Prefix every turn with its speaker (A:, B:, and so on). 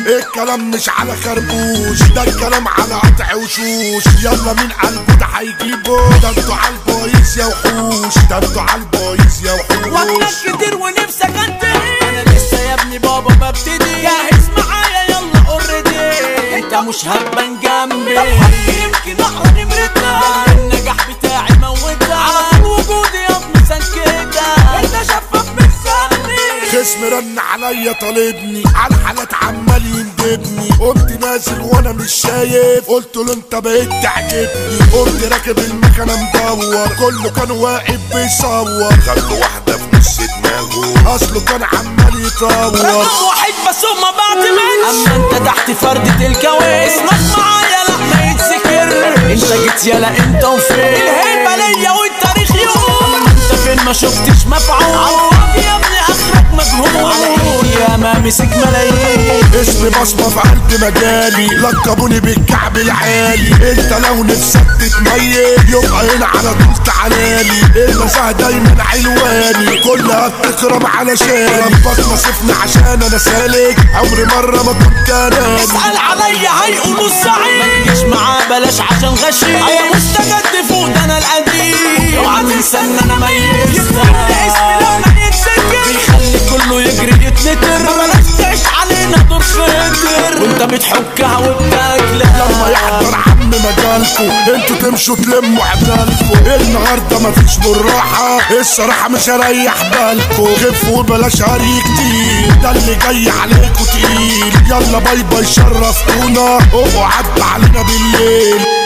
A: الكلام مش على خربوش، ده الكلام على قطع وشوش. يلا مين قلبه ده هيجيبه، ده انتوا عالبايظ يا وحوش، ده انتوا عالبايظ يا وحوش.
B: وقتك كتير ونفسك انتهي، انا لسه يا ابني بابا ببتدي. جاهز معايا يلا اوريدي، انت مش هتبان جنبي. طب يمكن اقرا نمرتنا، النجاح بتاعي موتها على طول وجودي يا ابني سنكتها. انت شفاف مش سهلني،
A: خصم رن عليا طالبني، على الحالات عمال يندبني. قمت نازل وانا مش شايف، قلت له انت بقيت تعجبني. قمت راكب المكنه مدور، كله كان واقف بيصور. خدت واحده في نص دماغه، اصله كان عمال يطور.
B: رقم واحد بس هما بعد منش، اما انت تحت فردة الكويس. اسمك معايا لا ما يتذكر، انت جيت يالا انت وفين. الهيبة ليا والتاريخ يقول، انت فين ما شفتش مفعول. عالفاضي يا ابني اخرك مجهول، على ايدي يا ما مسك ملايين.
A: اسمي بصمة في قلب مجالي، لقبوني بالكعب العالي. انت لو نفسك تتميز يبقى هنا على طول تعالالي. المساء دايما علواني، كلها بتكرم علشاني. ربك نصفني عشان انا سالك، عمري مرة ما كنت اناني.
B: اسأل عليا هيقولوا الزعيم، ما تجيش معاه بلاش عشان غشيم. انا مستجد فوق ده انا القديم، اوعى تنسى ان انا ميت. يفتح اسمي لما يتسجل، بيخلي كله يجري يتنتر. بلاش تعيش علينا دور فكر، وانت بتحكها وبتاكلها.
A: لما يحضر عم مجالكو انتوا تمشوا تلموا عدالكو. النهارده مفيش بالراحة، الصراحة مش هريح بالكو. خفوا وبلاش هري كتير، ده اللي جاي عليكو تقيل. يلا باي باي شرفتونا، اوعوا عدوا علينا بالليل.